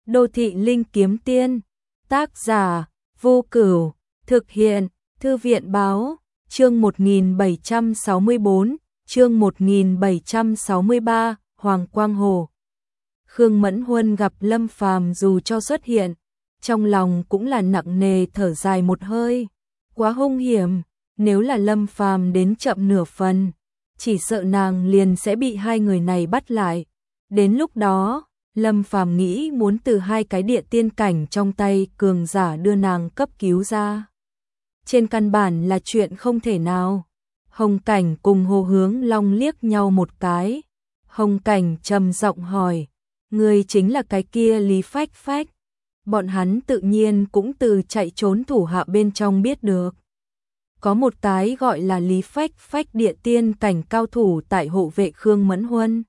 Đô thị linh kiếm tiên, tác giả, Vô Cửu, thực hiện, Thư viện báo, chương 1764, chương 1763, Hoàng Quang Hồ. Khương Mẫn Huân gặp Lâm Phàm dù cho xuất hiện, trong lòng cũng là nặng nề thở dài một hơi, quá hung hiểm, nếu là Lâm Phàm đến chậm nửa phần, chỉ sợ nàng liền sẽ bị hai người này bắt lại. Đến lúc đó, Lâm Phàm nghĩ muốn từ hai cái địa tiên cảnh trong tay cường giả đưa nàng cấp cứu ra. Trên căn bản là chuyện không thể nào. Hồng Cảnh cùng Hồ Hướng Long liếc nhau một cái. Hồng Cảnh trầm giọng hỏi, người chính là cái kia Lý Phách Phách. Bọn hắn tự nhiên cũng từ chạy trốn thủ hạ bên trong biết được. Có một cái gọi là Lý Phách Phách địa tiên cảnh cao thủ tại hộ vệ Khương Mẫn Huân.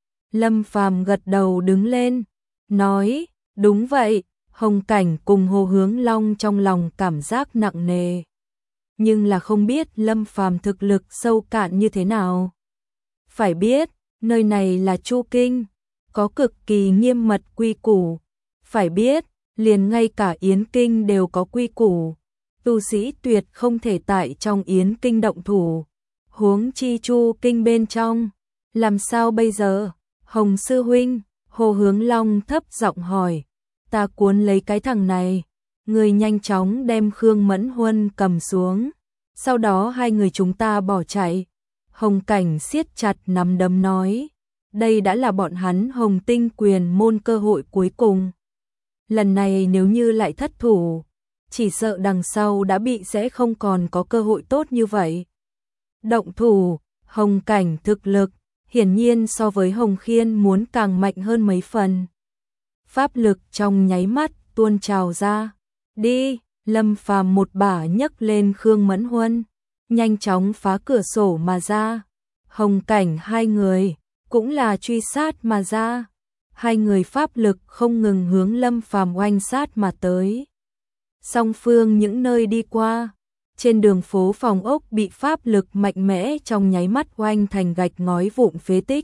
Lâm Phàm gật đầu đứng lên, nói, đúng vậy. Hồng Cảnh cùng Hồ Hướng Long trong lòng cảm giác nặng nề, nhưng là không biết Lâm Phàm thực lực sâu cạn như thế nào. Phải biết, nơi này là Chu Kinh, có cực kỳ nghiêm mật quy củ. Phải biết, liền ngay cả Yến Kinh đều có quy củ, tu sĩ tuyệt không thể tại trong Yến Kinh động thủ, huống chi Chu Kinh bên trong, làm sao bây giờ? Hồng sư huynh, Hồ Hướng Long thấp giọng hỏi, ta cuốn lấy cái thằng này, người nhanh chóng đem Khương Mẫn Huân cầm xuống, sau đó hai người chúng ta bỏ chạy. Hồng Cảnh siết chặt nắm đấm nói, đây đã là bọn hắn Hồng Tinh Quyền môn cơ hội cuối cùng. Lần này nếu như lại thất thủ, chỉ sợ đằng sau đã bị sẽ không còn có cơ hội tốt như vậy. Động thủ, Hồng Cảnh thực lực hiển nhiên so với Hồng Khiên muốn càng mạnh hơn mấy phần. Pháp lực trong nháy mắt tuôn trào ra. Đi, Lâm Phàm một bả nhấc lên Khương Mẫn Huân, nhanh chóng phá cửa sổ mà ra. Hồng Cảnh hai người cũng là truy sát mà ra. Hai người pháp lực không ngừng hướng Lâm Phàm oanh sát mà tới. Song phương những nơi đi qua, trên đường phố phòng ốc bị pháp lực mạnh mẽ trong nháy mắt oanh thành gạch ngói vụn phế tích.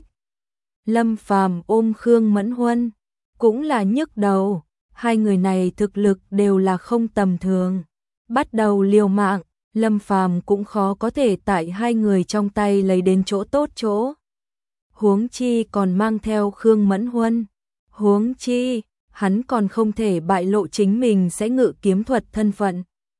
Lâm Phàm ôm Khương Mẫn Huân, cũng là nhức đầu, hai người này thực lực đều là không tầm thường. Bắt đầu liều mạng, Lâm Phàm cũng khó có thể tại hai người trong tay lấy đến chỗ tốt chỗ. Huống chi còn mang theo Khương Mẫn Huân, huống chi hắn còn không thể bại lộ chính mình sẽ ngự kiếm thuật thân phận.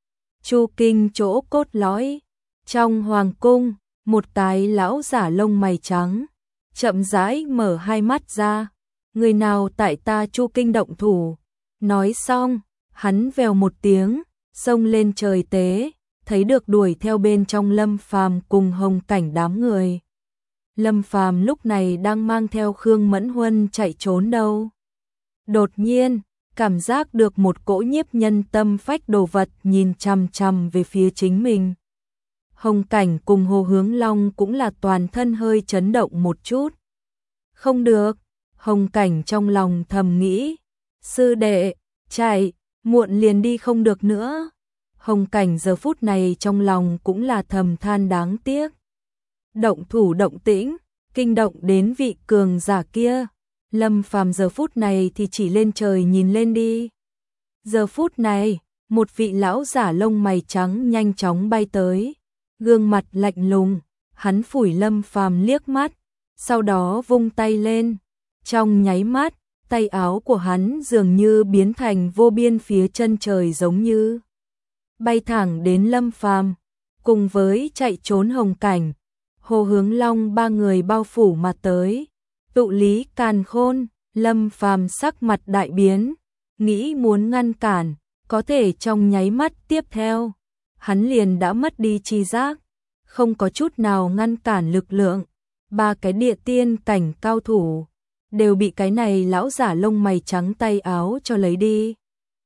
Chu Kinh chỗ cốt lõi, trong hoàng cung, một cái lão giả lông mày trắng, chậm rãi mở hai mắt ra, người nào tại ta Chu Kinh động thủ. Nói xong, hắn vèo một tiếng, xông lên trời tế, thấy được đuổi theo bên trong Lâm Phàm cùng Hồng Cảnh đám người. Lâm Phàm lúc này đang mang theo Khương Mẫn Huân chạy trốn đâu. Đột nhiên, cảm giác được một cỗ nhiếp nhân tâm phách đồ vật nhìn chằm chằm về phía chính mình. Hồng Cảnh cùng Hồ Hướng Long cũng là toàn thân hơi chấn động một chút. Không được, Hồng Cảnh trong lòng thầm nghĩ, sư đệ, chạy, muộn liền đi không được nữa. Hồng Cảnh giờ phút này trong lòng cũng là thầm than đáng tiếc. Động thủ động tĩnh, kinh động đến vị cường giả kia. Lâm Phàm giờ phút này thì chỉ lên trời nhìn lên đi. Giờ phút này, một vị lão giả lông mày trắng nhanh chóng bay tới, gương mặt lạnh lùng, hắn phủi Lâm Phàm liếc mắt, sau đó vung tay lên. Trong nháy mắt, tay áo của hắn dường như biến thành vô biên phía chân trời giống như bay thẳng đến Lâm Phàm, cùng với chạy trốn Hồng Cảnh, Hồ Hướng Long ba người bao phủ mà tới. Tụ lý càn khôn, Lâm Phàm sắc mặt đại biến, nghĩ muốn ngăn cản, có thể trong nháy mắt tiếp theo, hắn liền đã mất đi tri giác, không có chút nào ngăn cản lực lượng. Ba cái địa tiên cảnh cao thủ đều bị cái này lão giả lông mày trắng tay áo cho lấy đi.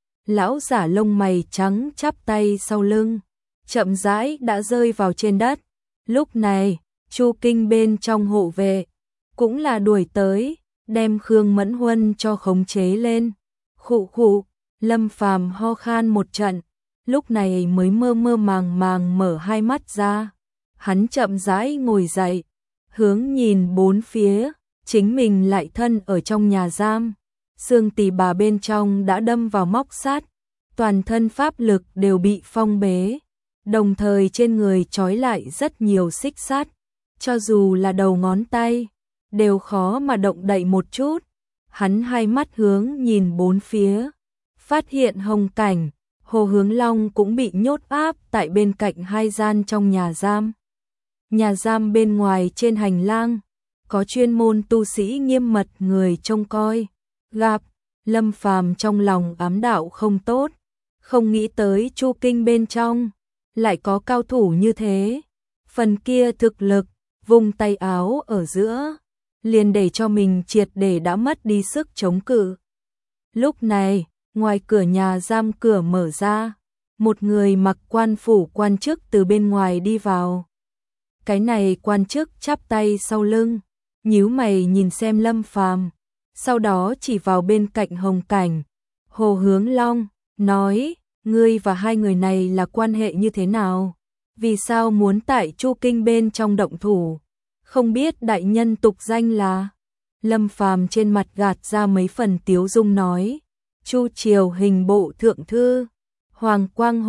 Lão giả lông mày trắng chắp tay sau lưng, chậm rãi đã rơi vào trên đất. Lúc này, Chu Kinh bên trong hộ vệ cũng là đuổi tới, đem Khương Mẫn Huân cho khống chế lên. Khụ khụ, Lâm Phàm ho khan một trận, lúc này mới mơ mơ màng màng mở hai mắt ra. Hắn chậm rãi ngồi dậy, hướng nhìn bốn phía, chính mình lại thân ở trong nhà giam. xương tỳ bà bên trong đã đâm vào móc sắt, toàn thân pháp lực đều bị phong bế, đồng thời trên người trói lại rất nhiều xích sắt, cho dù là đầu ngón tay, đều khó mà động đậy một chút. Hắn hai mắt hướng nhìn bốn phía, phát hiện Hồng Cảnh, Hồ Hướng Long cũng bị nhốt áp tại bên cạnh hai gian trong nhà giam. Nhà giam bên ngoài trên hành lang, có chuyên môn tu sĩ nghiêm mật người trông coi. Gặp, Lâm Phàm trong lòng ám đạo không tốt, không nghĩ tới Chu Kinh bên trong lại có cao thủ như thế. Phần kia thực lực, vùng tay áo ở giữa, liền để cho mình triệt để đã mất đi sức chống cự. Lúc này, ngoài cửa nhà giam cửa mở ra, một người mặc quan phủ quan chức từ bên ngoài đi vào. Cái này quan chức chắp tay sau lưng, nhíu mày nhìn xem Lâm Phàm, sau đó chỉ vào bên cạnh Hồng Cảnh, Hồ Hướng Long, nói, ngươi và hai người này là quan hệ như thế nào? Vì sao muốn tại Chu Kinh bên trong động thủ? Không biết đại nhân tục danh là? Lâm Phàm trên mặt gạt ra mấy phần tiếu dung nói, Chu Triều hình bộ thượng thư, Hoàng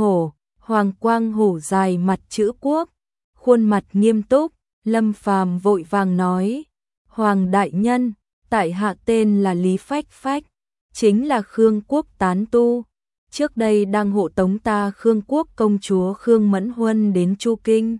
Quang Hổ dài mặt chữ quốc, khuôn mặt nghiêm túc. Lâm Phàm vội vàng nói, Hoàng đại nhân, tại hạ tên là Lý Phách Phách, chính là Khương quốc tán tu, trước đây đang hộ tống ta Khương quốc công chúa Khương Mẫn Huân đến Chu Kinh.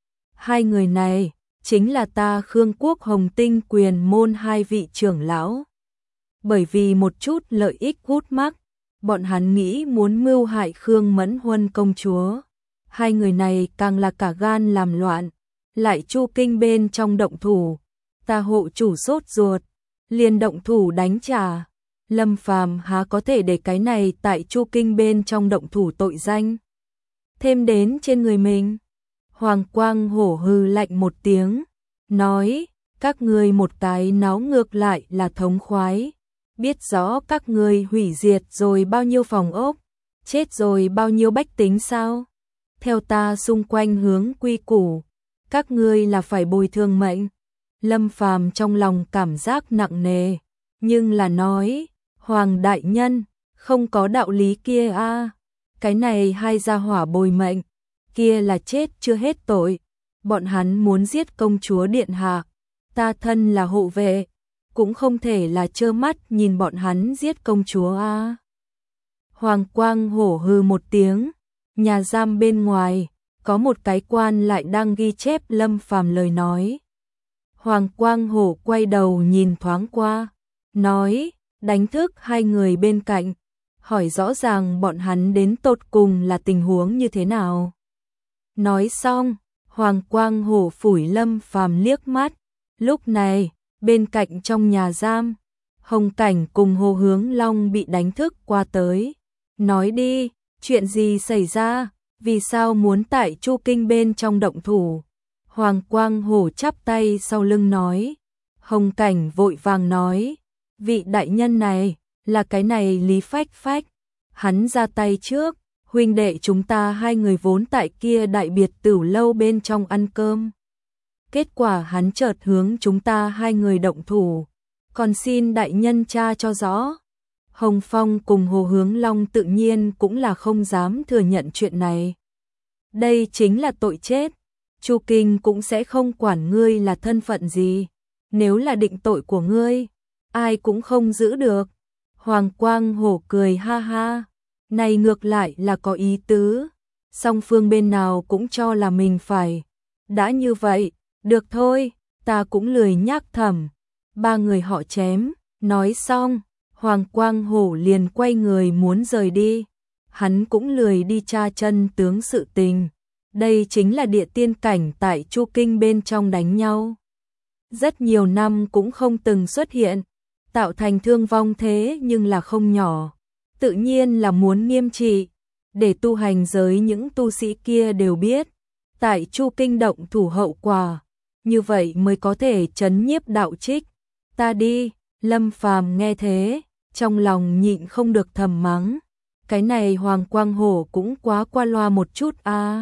Hai người này chính là ta Khương quốc Hồng Tinh quyền môn hai vị trưởng lão. Bởi vì một chút lợi ích gút mắc, bọn hắn nghĩ muốn mưu hại Khương Mẫn Huân công chúa. Hai người này càng là cả gan làm loạn, lại Chu Kinh bên trong động thủ, ta hộ chủ sốt ruột, liền động thủ đánh trả. Lâm Phàm há có thể để cái này tại Chu Kinh bên trong động thủ tội danh thêm đến trên người mình. Hoàng Quang Hổ hừ lạnh một tiếng, nói, các ngươi một cái náo ngược lại là thống khoái, biết rõ các ngươi hủy diệt rồi bao nhiêu phòng ốc, chết rồi bao nhiêu bách tính sao? Theo ta xung quanh hướng quy củ, các ngươi là phải bồi thường mệnh. Lâm Phàm trong lòng cảm giác nặng nề, nhưng là nói, Hoàng đại nhân, không có đạo lý kia a. Cái này hai gia hỏa bồi mệnh, kia là chết chưa hết tội. Bọn hắn muốn giết công chúa điện hạ, ta thân là hộ vệ, cũng không thể là trơ mắt nhìn bọn hắn giết công chúa a. Hoàng Quang Hổ hừ một tiếng, nhà giam bên ngoài, có một cái quan lại đang ghi chép Lâm Phàm lời nói. Hoàng Quang Hổ quay đầu nhìn thoáng qua, nói, đánh thức hai người bên cạnh, hỏi rõ ràng bọn hắn đến tột cùng là tình huống như thế nào. Nói xong, Hoàng Quang Hổ phủi Lâm Phàm liếc mắt. Lúc này, bên cạnh trong nhà giam, Hồng Cảnh cùng Hồ Hướng Long bị đánh thức qua tới. Nói đi, chuyện gì xảy ra, vì sao muốn tại Chu Kinh bên trong động thủ? Hoàng Quang Hổ chắp tay sau lưng nói. Hồng Cảnh vội vàng nói, vị đại nhân này, là cái này Lý Phách Phách. Hắn ra tay trước, huynh đệ chúng ta hai người vốn tại kia đại biệt tửu lâu bên trong ăn cơm. Kết quả hắn chợt hướng chúng ta hai người động thủ, còn xin đại nhân tra cho rõ. Hồng Phong cùng Hồ Hướng Long tự nhiên cũng là không dám thừa nhận chuyện này. Đây chính là tội chết, Chu Kinh cũng sẽ không quản ngươi là thân phận gì, nếu là định tội của ngươi, ai cũng không giữ được. Hoàng Quang Hổ cười ha ha, này ngược lại là có ý tứ, song phương bên nào cũng cho là mình phải. Đã như vậy, được thôi, ta cũng lười nhắc thầm. Ba người họ chém, nói xong, Hoàng Quang Hổ liền quay người muốn rời đi. Hắn cũng lười đi tra chân tướng sự tình. Đây chính là địa tiên cảnh tại Chu Kinh bên trong đánh nhau. Rất nhiều năm cũng không từng xuất hiện, tạo thành thương vong thế nhưng là không nhỏ. Tự nhiên là muốn nghiêm trị, để tu hành giới những tu sĩ kia đều biết. Tại Chu Kinh động thủ hậu quả, như vậy mới có thể trấn nhiếp đạo trích. Ta đi, Lâm Phàm nghe thế, trong lòng nhịn không được thầm mắng. Cái này Hoàng Quang Hổ cũng quá qua loa một chút a.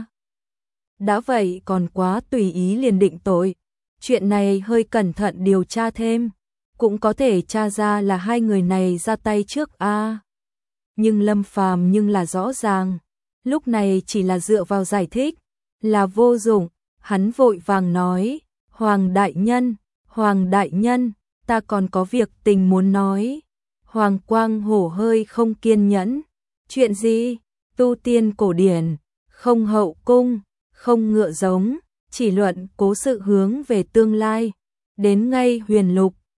Đã vậy còn quá tùy ý liền định tội. Chuyện này hơi cẩn thận điều tra thêm. cũng có thể tra ra là hai người này ra tay trước a. Nhưng Lâm Phàm nhưng là rõ ràng, lúc này chỉ là dựa vào giải thích là vô dụng, hắn vội vàng nói, Hoàng đại nhân, ta còn có việc tình muốn nói. Hoàng Quang Hổ hơi không kiên nhẫn, chuyện gì? Tu tiên cổ điển, không hậu cung, không ngựa giống, chỉ luận cố sự hướng về tương lai, đến ngay huyền lục,